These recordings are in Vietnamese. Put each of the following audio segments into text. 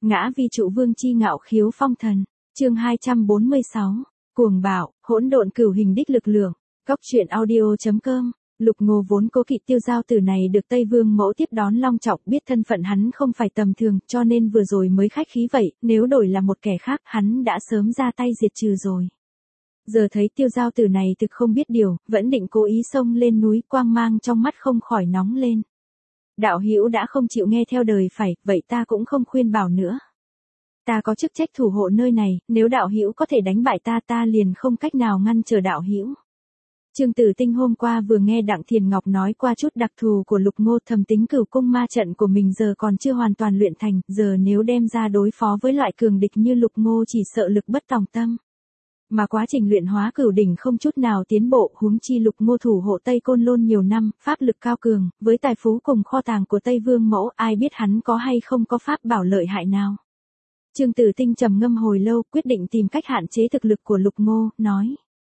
Ngã vi trụ vương chi ngạo khiếu phong thần. Chương 246. Cuồng bạo, hỗn độn cửu hình đích lực lượng. Góc truyện audio.com. Lục Ngô vốn cố kỵ Tiêu Giao Tử này được Tây Vương mẫu tiếp đón long trọng, biết thân phận hắn không phải tầm thường, cho nên vừa rồi mới khách khí vậy, nếu đổi là một kẻ khác, hắn đã sớm ra tay diệt trừ rồi. Giờ thấy Tiêu Giao Tử này thực không biết điều, vẫn định cố ý xông lên núi, quang mang trong mắt không khỏi nóng lên. Đạo hữu đã không chịu nghe theo đời phải, vậy ta cũng không khuyên bảo nữa. Ta có chức trách thủ hộ nơi này, nếu đạo hữu có thể đánh bại ta liền không cách nào ngăn trở đạo hữu. Trương Tử Tinh hôm qua vừa nghe Đặng Thiền Ngọc nói qua chút đặc thù của Lục Ngô, thầm tính cửu cung ma trận của mình giờ còn chưa hoàn toàn luyện thành, giờ nếu đem ra đối phó với loại cường địch như Lục Ngô chỉ sợ lực bất tòng tâm. Mà quá trình luyện hóa cửu đỉnh không chút nào tiến bộ, huống chi Lục Ngô thủ hộ Tây Côn Lôn nhiều năm, pháp lực cao cường, với tài phú cùng kho tàng của Tây Vương mẫu, ai biết hắn có hay không có pháp bảo lợi hại nào. Trương Tử Tinh trầm ngâm hồi lâu, quyết định tìm cách hạn chế thực lực của Lục Ngô, nói: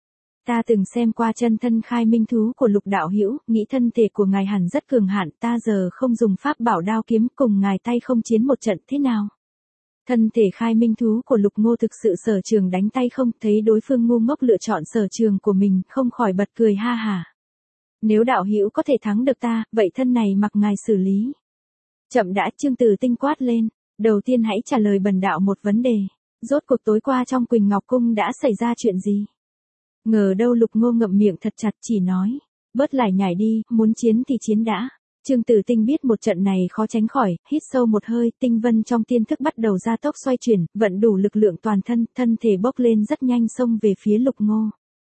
Ta từng xem qua chân thân khai minh thú của Lục đạo hữu, nghĩ thân thể của ngài hẳn rất cường hạn, ta giờ không dùng pháp bảo đao kiếm, cùng ngài tay không chiến một trận thế nào? Thân thể khai minh thú của Lục Ngô thực sự sở trường đánh tay không, thấy đối phương ngu ngốc lựa chọn sở trường của mình, không khỏi bật cười ha hả. Nếu đạo hữu có thể thắng được ta, vậy thân này mặc ngài xử lý. Chậm đã, Trương Tử Tinh quát lên, đầu tiên hãy trả lời bần đạo một vấn đề, rốt cuộc tối qua trong Quỳnh Ngọc Cung đã xảy ra chuyện gì? Ngờ đâu Lục Ngô ngậm miệng thật chặt, chỉ nói, bớt lải nhải đi, muốn chiến thì chiến đã. Trương Tử Tinh biết một trận này khó tránh khỏi, hít sâu một hơi, tinh vân trong tiên thức bắt đầu gia tốc xoay chuyển, vận đủ lực lượng toàn thân, thân thể bốc lên rất nhanh xông về phía Lục Ngô.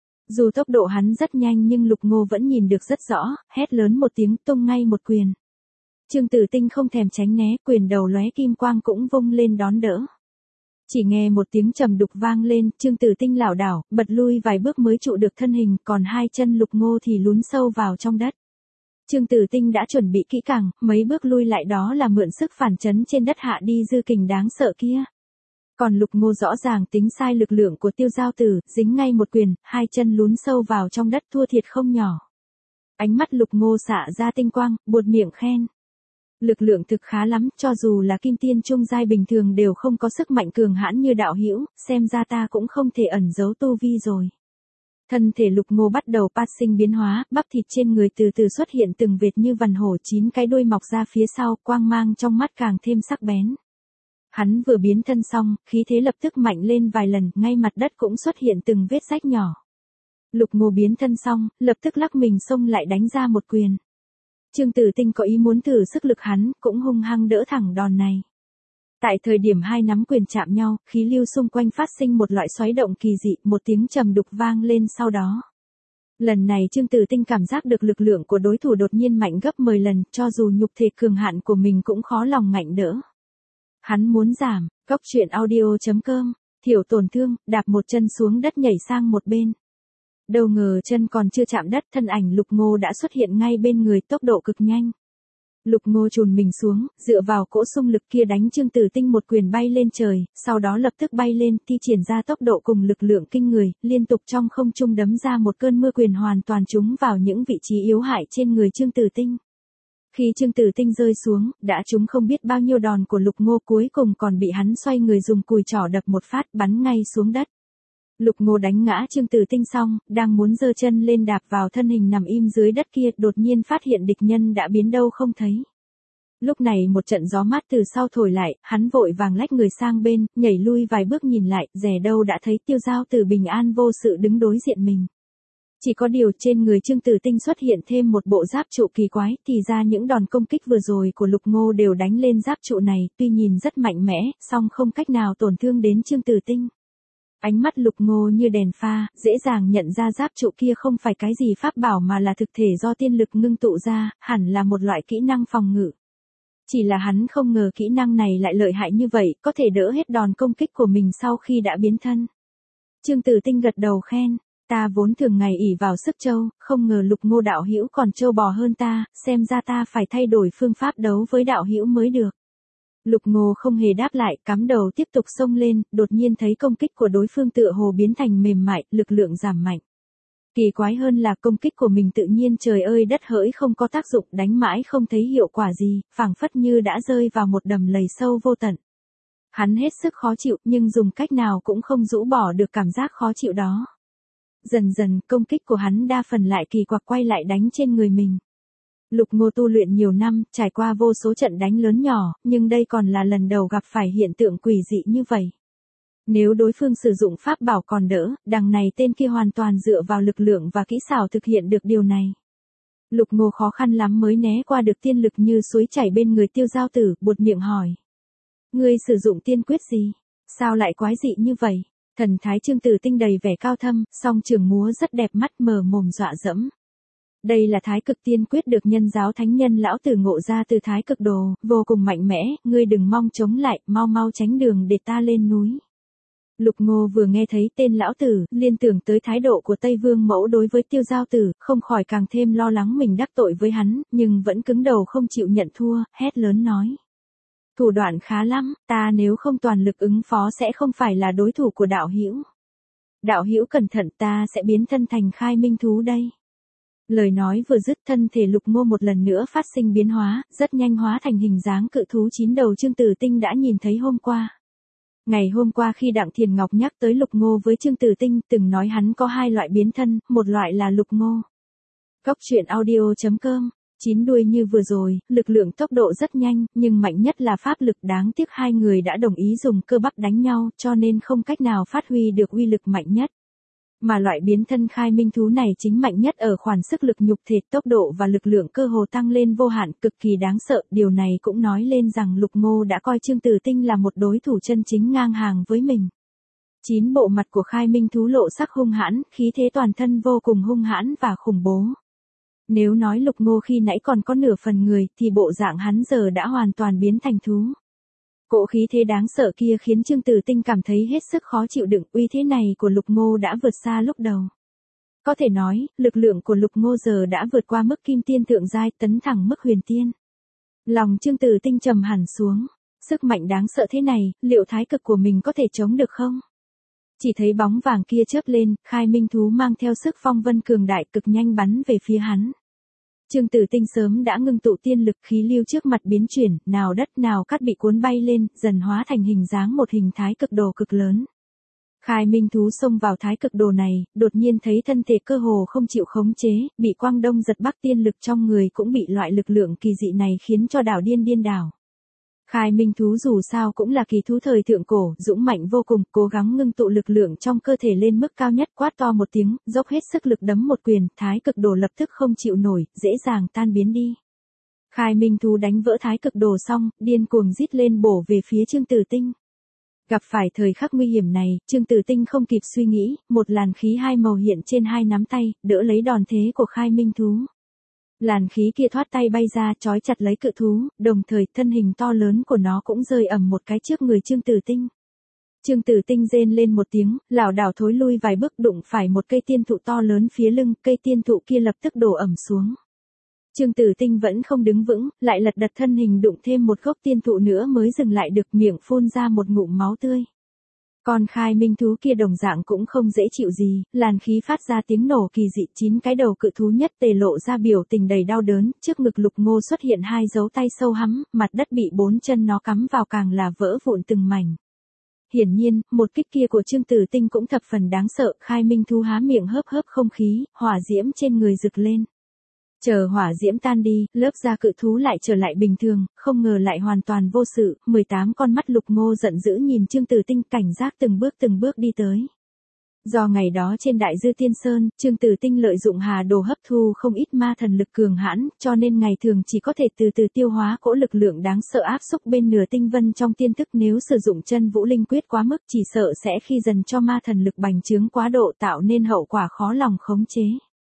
Dù tốc độ hắn rất nhanh nhưng Lục Ngô vẫn nhìn được rất rõ, hét lớn một tiếng, tung ngay một quyền. Trương Tử Tinh không thèm tránh né, quyền đầu lóe kim quang cũng vung lên đón đỡ. Chỉ nghe một tiếng trầm đục vang lên, Trương Tử Tinh lảo đảo, bật lui vài bước mới trụ được thân hình, còn hai chân Lục Ngô thì lún sâu vào trong đất. Trương Tử Tinh đã chuẩn bị kỹ càng, mấy bước lui lại đó là mượn sức phản chấn trên đất hạ đi dư kình đáng sợ kia. Còn Lục Ngô rõ ràng tính sai lực lượng của Tiêu Giao Tử, dính ngay một quyền, hai chân lún sâu vào trong đất, thua thiệt không nhỏ. Ánh mắt Lục Ngô xạ ra tinh quang, buột miệng khen. Lực lượng thực khá lắm, cho dù là kim tiên trung giai bình thường đều không có sức mạnh cường hãn như đạo hữu, xem ra ta cũng không thể ẩn giấu tu vi rồi. Thân thể Lục Ngô bắt đầu phát sinh biến hóa, bắp thịt trên người từ từ xuất hiện từng vệt như vằn hổ, 9 cái đuôi mọc ra phía sau, quang mang trong mắt càng thêm sắc bén. Hắn vừa biến thân xong, khí thế lập tức mạnh lên vài lần, ngay mặt đất cũng xuất hiện từng vết rách nhỏ. Lục Ngô biến thân xong, lập tức lắc mình xông lại đánh ra một quyền. Trương Tử Tinh có ý muốn thử sức lực hắn, cũng hung hăng đỡ thẳng đòn này. Tại thời điểm hai nắm quyền chạm nhau, khí lưu xung quanh phát sinh một loại xoáy động kỳ dị, một tiếng trầm đục vang lên sau đó. Lần này Trương Tử Tinh cảm giác được lực lượng của đối thủ đột nhiên mạnh gấp 10 lần, cho dù nhục thể cường hạn của mình cũng khó lòng ngạnh đỡ. Hắn muốn giảm, góc truyện audio.com, thiểu tổn thương, đạp một chân xuống đất nhảy sang một bên. Đâu ngờ chân còn chưa chạm đất, thân ảnh Lục Ngô đã xuất hiện ngay bên người, tốc độ cực nhanh. Lục Ngô chùn mình xuống, dựa vào cỗ xung lực kia đánh Trương Tử Tinh một quyền bay lên trời, sau đó lập tức bay lên, thi triển ra tốc độ cùng lực lượng kinh người, liên tục trong không trung đấm ra một cơn mưa quyền hoàn toàn trúng vào những vị trí yếu hại trên người Trương Tử Tinh. Khi Trương Tử Tinh rơi xuống, đã trúng không biết bao nhiêu đòn của Lục Ngô, cuối cùng còn bị hắn xoay người dùng cùi trỏ đập một phát, bắn ngay xuống đất. Lục Ngô đánh ngã Trương Tử Tinh xong, đang muốn giơ chân lên đạp vào thân hình nằm im dưới đất kia, đột nhiên phát hiện địch nhân đã biến đâu không thấy. Lúc này một trận gió mát từ sau thổi lại, hắn vội vàng lách người sang bên, nhảy lui vài bước nhìn lại, dè đâu đã thấy Tiêu Giao Tử bình an vô sự đứng đối diện mình. Chỉ có điều trên người Trương Tử Tinh xuất hiện thêm một bộ giáp trụ kỳ quái, thì ra những đòn công kích vừa rồi của Lục Ngô đều đánh lên giáp trụ này, tuy nhìn rất mạnh mẽ, song không cách nào tổn thương đến Trương Tử Tinh. Ánh mắt Lục Ngô như đèn pha, dễ dàng nhận ra giáp trụ kia không phải cái gì pháp bảo mà là thực thể do tiên lực ngưng tụ ra, hẳn là một loại kỹ năng phòng ngự. Chỉ là hắn không ngờ kỹ năng này lại lợi hại như vậy, có thể đỡ hết đòn công kích của mình sau khi đã biến thân. Trương Tử Tinh gật đầu khen, ta vốn thường ngày ỷ vào sức trâu, không ngờ Lục Ngô đạo hữu còn trâu bò hơn ta, xem ra ta phải thay đổi phương pháp đấu với đạo hữu mới được. Lục Ngô không hề đáp lại, cắm đầu tiếp tục xông lên, đột nhiên thấy công kích của đối phương tựa hồ biến thành mềm mại, lực lượng giảm mạnh. Kỳ quái hơn là công kích của mình tự nhiên trời ơi đất hỡi không có tác dụng, đánh mãi không thấy hiệu quả gì, phảng phất như đã rơi vào một đầm lầy sâu vô tận. Hắn hết sức khó chịu nhưng dùng cách nào cũng không rũ bỏ được cảm giác khó chịu đó. Dần dần công kích của hắn đa phần lại kỳ quặc quay lại đánh trên người mình. Lục Ngô tu luyện nhiều năm, trải qua vô số trận đánh lớn nhỏ, nhưng đây còn là lần đầu gặp phải hiện tượng quỷ dị như vậy. Nếu đối phương sử dụng pháp bảo còn đỡ, đằng này tên kia hoàn toàn dựa vào lực lượng và kỹ xảo thực hiện được điều này. Lục Ngô khó khăn lắm mới né qua được tiên lực như suối chảy bên người Tiêu Giao Tử, buột miệng hỏi. Ngươi sử dụng tiên quyết gì? Sao lại quái dị như vậy? Thần thái Trương Tử Tinh đầy vẻ cao thâm, song trường múa rất đẹp mắt mờ mồm dọa dẫm. Đây là Thái Cực Tiên Quyết được Nhân Giáo Thánh Nhân lão tử ngộ ra từ Thái Cực Đồ, vô cùng mạnh mẽ, ngươi đừng mong chống lại, mau mau tránh đường để ta lên núi. Lục Ngô vừa nghe thấy tên lão tử, liên tưởng tới thái độ của Tây Vương Mẫu đối với Tiêu Giao Tử, không khỏi càng thêm lo lắng mình đắc tội với hắn, nhưng vẫn cứng đầu không chịu nhận thua, hét lớn nói. Thủ đoạn khá lắm, ta nếu không toàn lực ứng phó sẽ không phải là đối thủ của đạo hữu. Đạo hữu cẩn thận, ta sẽ biến thân thành khai minh thú đây. Lời nói vừa dứt, thân thể Lục Ngô một lần nữa phát sinh biến hóa, rất nhanh hóa thành hình dáng cự thú 9 đầu Trương Tử Tinh đã nhìn thấy hôm qua. Ngày hôm qua khi Đặng Thiền Ngọc nhắc tới Lục Ngô với Trương Tử Tinh, từng nói hắn có 2 loại biến thân, một loại là Lục Ngô. Cóc truyện audio.com. 9 đuôi như vừa rồi, lực lượng tốc độ rất nhanh, nhưng mạnh nhất là pháp lực, đáng tiếc hai người đã đồng ý dùng cơ bắp đánh nhau, cho nên không cách nào phát huy được uy lực mạnh nhất. Mà loại biến thân khai minh thú này chính mạnh nhất ở khoản sức lực nhục thể, tốc độ và lực lượng cơ hồ tăng lên vô hạn, cực kỳ đáng sợ. Điều này cũng nói lên rằng Lục Ngô đã coi Trương Tử Tinh là một đối thủ chân chính ngang hàng với mình. 9 bộ mặt của khai minh thú lộ sắc hung hãn, khí thế toàn thân vô cùng hung hãn và khủng bố. Nếu nói Lục Ngô khi nãy còn có nửa phần người, thì bộ dạng hắn giờ đã hoàn toàn biến thành thú. Cỗ khí thế đáng sợ kia khiến Trương Tử Tinh cảm thấy hết sức khó chịu đựng, uy thế này của Lục Ngô đã vượt xa lúc đầu. Có thể nói, lực lượng của Lục Ngô giờ đã vượt qua mức kim tiên thượng giai, tấn thẳng mức huyền tiên. Lòng Trương Tử Tinh trầm hẳn xuống, sức mạnh đáng sợ thế này, liệu thái cực của mình có thể chống được không? Chỉ thấy bóng vàng kia chớp lên, khai minh thú mang theo sức phong vân cường đại cực nhanh bắn về phía hắn. Trương Tử Tinh sớm đã ngưng tụ tiên lực, khí lưu trước mặt biến chuyển, nào đất nào cát bị cuốn bay lên, dần hóa thành hình dáng một hình thái cực đồ cực lớn. Khai minh thú xông vào thái cực đồ này, đột nhiên thấy thân thể cơ hồ không chịu khống chế, bị quang đông giật bắc, tiên lực trong người cũng bị loại lực lượng kỳ dị này khiến cho đảo điên đảo. Khai minh thú dù sao cũng là kỳ thú thời thượng cổ, dũng mạnh vô cùng, cố gắng ngưng tụ lực lượng trong cơ thể lên mức cao nhất, quát to một tiếng, dốc hết sức lực đấm một quyền, thái cực đồ lập tức không chịu nổi, dễ dàng tan biến đi. Khai minh thú đánh vỡ thái cực đồ xong, điên cuồng rít lên bổ về phía Trương Tử Tinh. Gặp phải thời khắc nguy hiểm này, Trương Tử Tinh không kịp suy nghĩ, một làn khí 2 màu hiện trên 2 nắm tay, đỡ lấy đòn thế của khai minh thú. Làn khí kia thoát tay bay ra, trói chặt lấy cự thú, đồng thời thân hình to lớn của nó cũng rơi ầm một cái trước người Trương Tử Tinh. Trương Tử Tinh rên lên một tiếng, lảo đảo thối lui vài bước, đụng phải một cây tiên thụ to lớn phía lưng, cây tiên thụ kia lập tức đổ ầm xuống. Trương Tử Tinh vẫn không đứng vững, lại lật đật thân hình đụng thêm một gốc tiên thụ nữa mới dừng lại được, miệng phun ra một ngụm máu tươi. Con khai minh thú kia đồng dạng cũng không dễ chịu gì, làn khí phát ra tiếng nổ kỳ dị, 9 cái đầu cự thú nhất tề lộ ra biểu tình đầy đau đớn, trước ngực Lục Ngô xuất hiện 2 dấu tay sâu hắm, mặt đất bị 4 chân nó cắm vào càng là vỡ vụn từng mảnh. Hiển nhiên, một kích kia của Trương Tử Tinh cũng thập phần đáng sợ, khai minh thú há miệng hớp hớp không khí, hỏa diễm trên người rực lên. Chờ hỏa diễm tan đi, lớp da cự thú lại trở lại bình thường, không ngờ lại hoàn toàn vô sự, 18 con mắt Lục Ngô giận dữ nhìn Trương Tử Tinh, cảnh giác từng bước đi tới. Do ngày đó trên Đại Dư Tiên Sơn, Trương Tử Tinh lợi dụng hà đồ hấp thu không ít ma thần lực cường hãn, cho nên ngày thường chỉ có thể từ từ tiêu hóa cỗ lực lượng đáng sợ áp xúc bên nửa tinh vân trong tiên thức, nếu sử dụng chân vũ linh quyết quá mức chỉ sợ sẽ khi dần cho ma thần lực bành trướng quá độ tạo nên hậu quả khó lòng khống chế.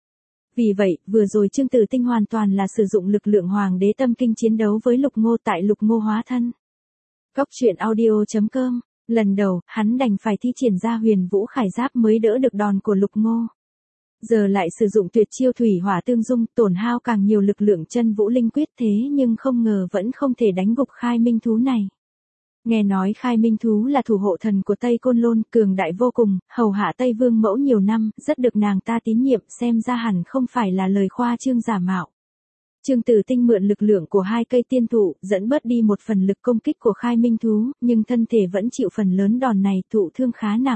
Vì vậy, vừa rồi Trương Tử Tinh hoàn toàn là sử dụng lực lượng Hoàng Đế Tâm Kinh chiến đấu với Lục Ngô tại Lục Ngô hóa thân. Cóc truyện audio.com. Lần đầu, hắn đành phải thi triển ra Huyền Vũ Khải Giáp mới đỡ được đòn của Lục Ngô. Giờ lại sử dụng tuyệt chiêu Thủy Hỏa Tương Dung, tổn hao càng nhiều lực lượng chân vũ linh quyết, thế nhưng không ngờ vẫn không thể đánh gục khai minh thú này. Nghe nói khai minh thú là thủ hộ thần của Tây Côn Lôn, cường đại vô cùng, hầu hạ Tây Vương Mẫu nhiều năm, rất được nàng ta tín nhiệm, xem ra hẳn không phải là lời khoa trương giả mạo. Trương Tử Tinh mượn lực lượng của hai cây tiên thụ, dẫn bớt đi một phần lực công kích của Khai Minh thú, nhưng thân thể vẫn chịu phần lớn đòn này, thụ thương khá nặng.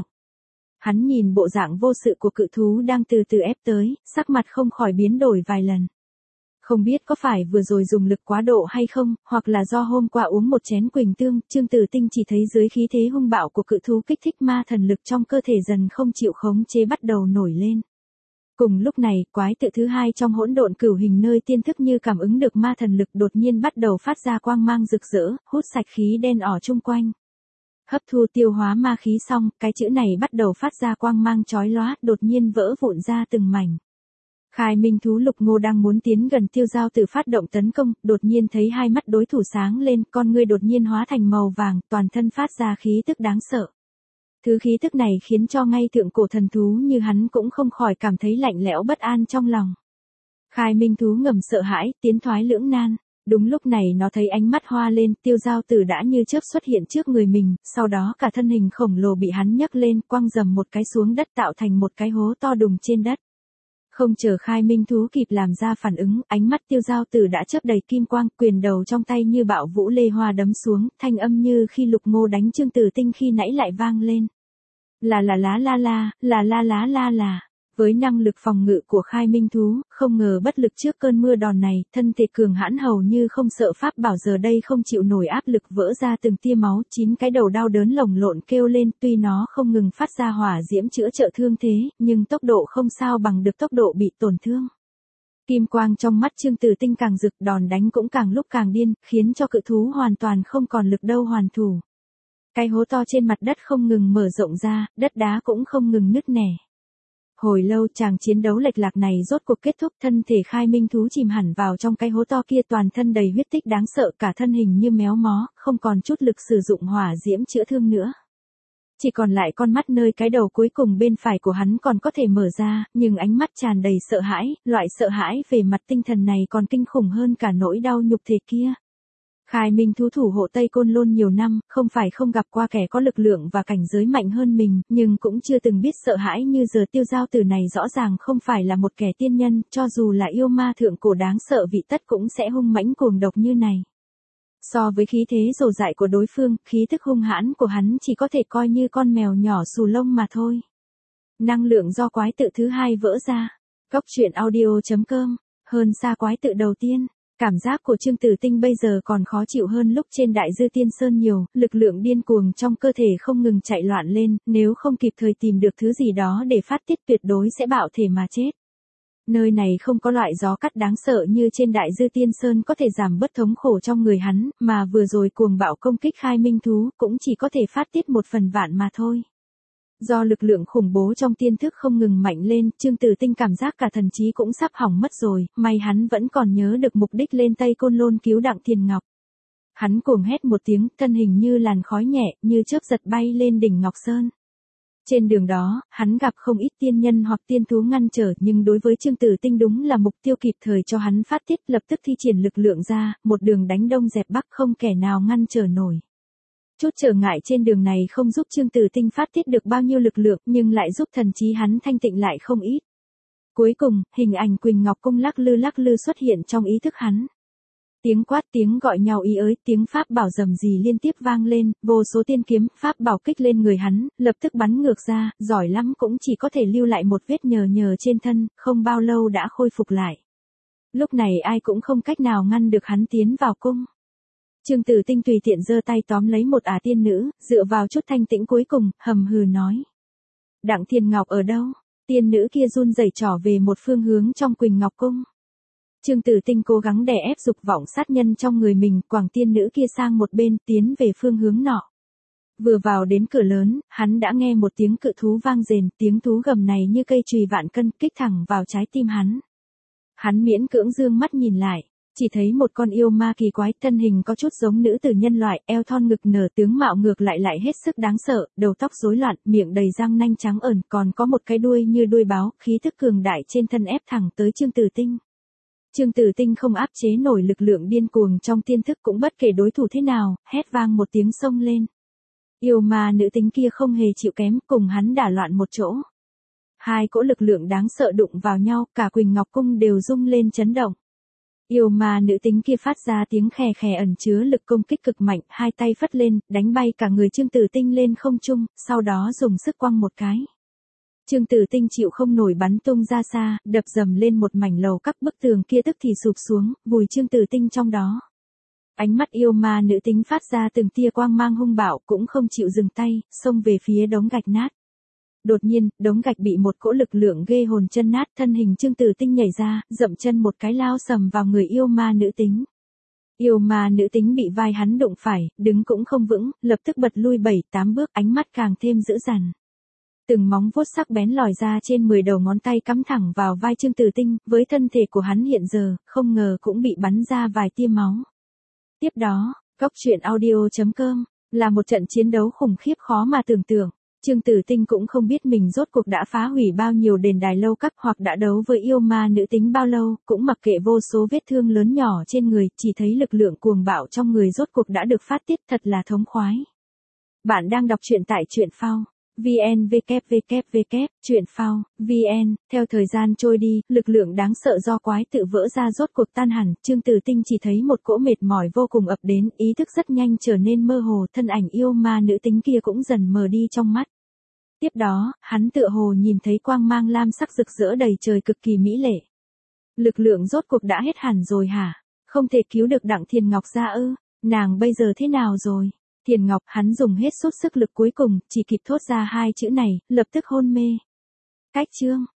Hắn nhìn bộ dạng vô sự của cự thú đang từ từ ép tới, sắc mặt không khỏi biến đổi vài lần. Không biết có phải vừa rồi dùng lực quá độ hay không, hoặc là do hôm qua uống một chén quỳnh tương, Trương Tử Tinh chỉ thấy dưới khí thế hung bạo của cự thú kích thích ma thần lực trong cơ thể dần không chịu khống chế bắt đầu nổi lên. Cùng lúc này, quái tự thứ hai trong hỗn độn cửu hình nơi tiên thức như cảm ứng được ma thần lực đột nhiên bắt đầu phát ra quang mang rực rỡ, hút sạch khí đen ỏ chung quanh. Hấp thu tiêu hóa ma khí xong, cái chữ này bắt đầu phát ra quang mang chói lóa, đột nhiên vỡ vụn ra từng mảnh. Khai Minh thú Lục Ngô đang muốn tiến gần Tiêu Giao Tử phát động tấn công, đột nhiên thấy hai mắt đối thủ sáng lên, con ngươi đột nhiên hóa thành màu vàng, toàn thân phát ra khí tức đáng sợ. Thứ khí tức này khiến cho ngay thượng cổ thần thú như hắn cũng không khỏi cảm thấy lạnh lẽo bất an trong lòng. Khai Minh thú ngầm sợ hãi, tiến thoái lưỡng nan. Đúng lúc này nó thấy ánh mắt hoa lên, Tiêu Giao Tử đã như chớp xuất hiện trước người mình, sau đó cả thân hình khổng lồ bị hắn nhấc lên, quăng dầm một cái xuống đất tạo thành một cái hố to đùng trên đất. Không chờ Khai Minh thú kịp làm ra phản ứng, ánh mắt Tiêu Giao Tử đã chớp đầy kim quang, quyền đầu trong tay như bạo vũ lê hoa đấm xuống, thanh âm như khi Lục Ngô đánh Trương Tử Tinh khi nãy lại vang lên. Là lá la la, là la lá la là. Với năng lực phòng ngự của Khai Minh thú, không ngờ bất lực trước cơn mưa đòn này, thân thể cường hãn hầu như không sợ pháp bảo giờ đây không chịu nổi áp lực vỡ ra từng tia máu, 9 cái đầu đau đớn lồng lộn kêu lên, tuy nó không ngừng phát ra hỏa diễm chữa trợ thương thế, nhưng tốc độ không sao bằng được tốc độ bị tổn thương. Kim quang trong mắt Trương Tử Tinh càng rực, đòn đánh cũng càng lúc càng điên, khiến cho cự thú hoàn toàn không còn lực đâu hoàn thủ. Cái hố to trên mặt đất không ngừng mở rộng ra, đất đá cũng không ngừng nứt nẻ. Hồi lâu chàng chiến đấu lệch lạc này rốt cuộc kết thúc, thân thể Khai Minh thú chìm hẳn vào trong cái hố to kia, toàn thân đầy huyết tích đáng sợ, cả thân hình như méo mó, không còn chút lực sử dụng hỏa diễm chữa thương nữa. Chỉ còn lại con mắt nơi cái đầu cuối cùng bên phải của hắn còn có thể mở ra, nhưng ánh mắt tràn đầy sợ hãi, loại sợ hãi về mặt tinh thần này còn kinh khủng hơn cả nỗi đau nhục thể kia. Khai Minh thú thủ hộ Tây Côn Lôn nhiều năm, không phải không gặp qua kẻ có lực lượng và cảnh giới mạnh hơn mình, nhưng cũng chưa từng biết sợ hãi như giờ. Tiêu Giao Tử này rõ ràng không phải là một kẻ tiên nhân, cho dù là yêu ma thượng cổ đáng sợ vị tất cũng sẽ hung mãnh cuồng độc như này. So với khí thế rồ dại của đối phương, khí thức hung hãn của hắn chỉ có thể coi như con mèo nhỏ xù lông mà thôi. Năng lượng do quái tự thứ hai vỡ ra. Góc truyện audio.com, hơn xa quái tự đầu tiên. Cảm giác của Trương Tử Tinh bây giờ còn khó chịu hơn lúc trên Đại Dư Tiên Sơn nhiều, lực lượng điên cuồng trong cơ thể không ngừng chạy loạn lên, nếu không kịp thời tìm được thứ gì đó để phát tiết tuyệt đối sẽ bạo thể mà chết. Nơi này không có loại gió cắt đáng sợ như trên Đại Dư Tiên Sơn có thể giảm bớt thống khổ trong người hắn, mà vừa rồi cuồng bạo công kích Khai Minh thú cũng chỉ có thể phát tiết một phần vạn mà thôi. Do lực lượng khủng bố trong tiên thức không ngừng mạnh lên, Trương Tử Tinh cảm giác cả thần trí cũng sắp hỏng mất rồi, may hắn vẫn còn nhớ được mục đích lên Tây Côn Lôn cứu Đặng Thiền Ngọc. Hắn cuồng hét một tiếng, thân hình như làn khói nhẹ, như chớp giật bay lên đỉnh Ngọc Sơn. Trên đường đó, hắn gặp không ít tiên nhân hoặc tiên thú ngăn trở, nhưng đối với Trương Tử Tinh đúng là mục tiêu kịp thời cho hắn phát tiết, lập tức thi triển lực lượng ra, một đường đánh đông dẹp bắc không kẻ nào ngăn trở nổi. Chút trở ngại trên đường này không giúp Trương Tử Tinh phát tiết được bao nhiêu lực lượng, nhưng lại giúp thần trí hắn thanh tịnh lại không ít. Cuối cùng, hình ảnh Quỳnh Ngọc Cung lắc lư xuất hiện trong ý thức hắn. Tiếng quát, tiếng gọi nhau ý ới, tiếng pháp bảo rầm rì liên tiếp vang lên, vô số tiên kiếm, pháp bảo kích lên người hắn, lập tức bắn ngược ra, giỏi lắm cũng chỉ có thể lưu lại một vết nhờ trên thân, không bao lâu đã khôi phục lại. Lúc này ai cũng không cách nào ngăn được hắn tiến vào cung. Trương Tử Tinh tùy tiện giơ tay tóm lấy một tiên nữ, dựa vào chút thanh tĩnh cuối cùng, hầm hừ nói. Đặng Thiền Ngọc ở đâu? Tiên nữ kia run rẩy trỏ về một phương hướng trong Quỳnh Ngọc Cung. Trương Tử Tinh cố gắng đè ép dục vọng sát nhân trong người mình, quẳng tiên nữ kia sang một bên, tiến về phương hướng nọ. Vừa vào đến cửa lớn, hắn đã nghe một tiếng cự thú vang rền, tiếng thú gầm này như cây chùy vạn cân, kích thẳng vào trái tim hắn. Hắn miễn cưỡng dương mắt nhìn lại. Chỉ thấy một con yêu ma kỳ quái, thân hình có chút giống nữ tử nhân loại, eo thon ngực nở, tướng mạo ngược lại hết sức đáng sợ, đầu tóc rối loạn, miệng đầy răng nanh trắng ẩn, còn có một cái đuôi như đuôi báo, khí thức cường đại trên thân ép thẳng tới Trương Tử Tinh. Trương Tử Tinh không áp chế nổi lực lượng điên cuồng trong tiên thức, cũng bất kể đối thủ thế nào, hét vang một tiếng xông lên. Yêu ma nữ tính kia không hề chịu kém, cùng hắn đả loạn một chỗ. Hai cỗ lực lượng đáng sợ đụng vào nhau, cả Quỳnh Ngọc Cung đều rung lên chấn động. Yêu ma nữ tính kia phát ra tiếng khè khè ẩn chứa lực công kích cực mạnh, hai tay phất lên, đánh bay cả người Trương Tử Tinh lên không trung, sau đó dùng sức quăng một cái. Trương Tử Tinh chịu không nổi bắn tung ra xa, đập dầm lên một mảnh lầu các bức tường kia tức thì sụp xuống, vùi Trương Tử Tinh trong đó. Ánh mắt yêu ma nữ tính phát ra từng tia quang mang hung bạo cũng không chịu dừng tay, xông về phía đống gạch nát. Đột nhiên, đống gạch bị một cỗ lực lượng ghê hồn chân nát, thân hình Trương Tử Tinh nhảy ra, dậm chân một cái lao sầm vào người yêu ma nữ tính. Yêu ma nữ tính bị vai hắn đụng phải, đứng cũng không vững, lập tức bật lui 7-8 bước, ánh mắt càng thêm dữ dằn. Từng móng vuốt sắc bén lòi ra trên 10 đầu ngón tay cắm thẳng vào vai Trương Tử Tinh, với thân thể của hắn hiện giờ, không ngờ cũng bị bắn ra vài tia máu. Tiếp đó, Góc truyện audio.com là một trận chiến đấu khủng khiếp khó mà tưởng tượng. Trương Tử Tinh cũng không biết mình rốt cuộc đã phá hủy bao nhiêu đền đài lâu các hoặc đã đấu với yêu ma nữ tính bao lâu, cũng mặc kệ vô số vết thương lớn nhỏ trên người, chỉ thấy lực lượng cuồng bạo trong người rốt cuộc đã được phát tiết, thật là thống khoái. Bạn đang đọc truyện tại truyện phao VN truyện phao VN. Theo thời gian trôi đi, lực lượng đáng sợ do quái tự vỡ ra rốt cuộc tan hẳn, Trương Tử Tinh chỉ thấy một cỗ mệt mỏi vô cùng ập đến, ý thức rất nhanh trở nên mơ hồ, thân ảnh yêu ma nữ tính kia cũng dần mờ đi trong mắt. Tiếp đó, hắn tựa hồ nhìn thấy quang mang lam sắc rực rỡ đầy trời cực kỳ mỹ lệ. Lực lượng rốt cuộc đã hết hẳn rồi hả? Không thể cứu được Đặng Thiền Ngọc ra ư? Nàng bây giờ thế nào rồi? Thiền Ngọc, hắn dùng hết sút sức lực cuối cùng, chỉ kịp thốt ra hai chữ này, lập tức hôn mê. Cách chương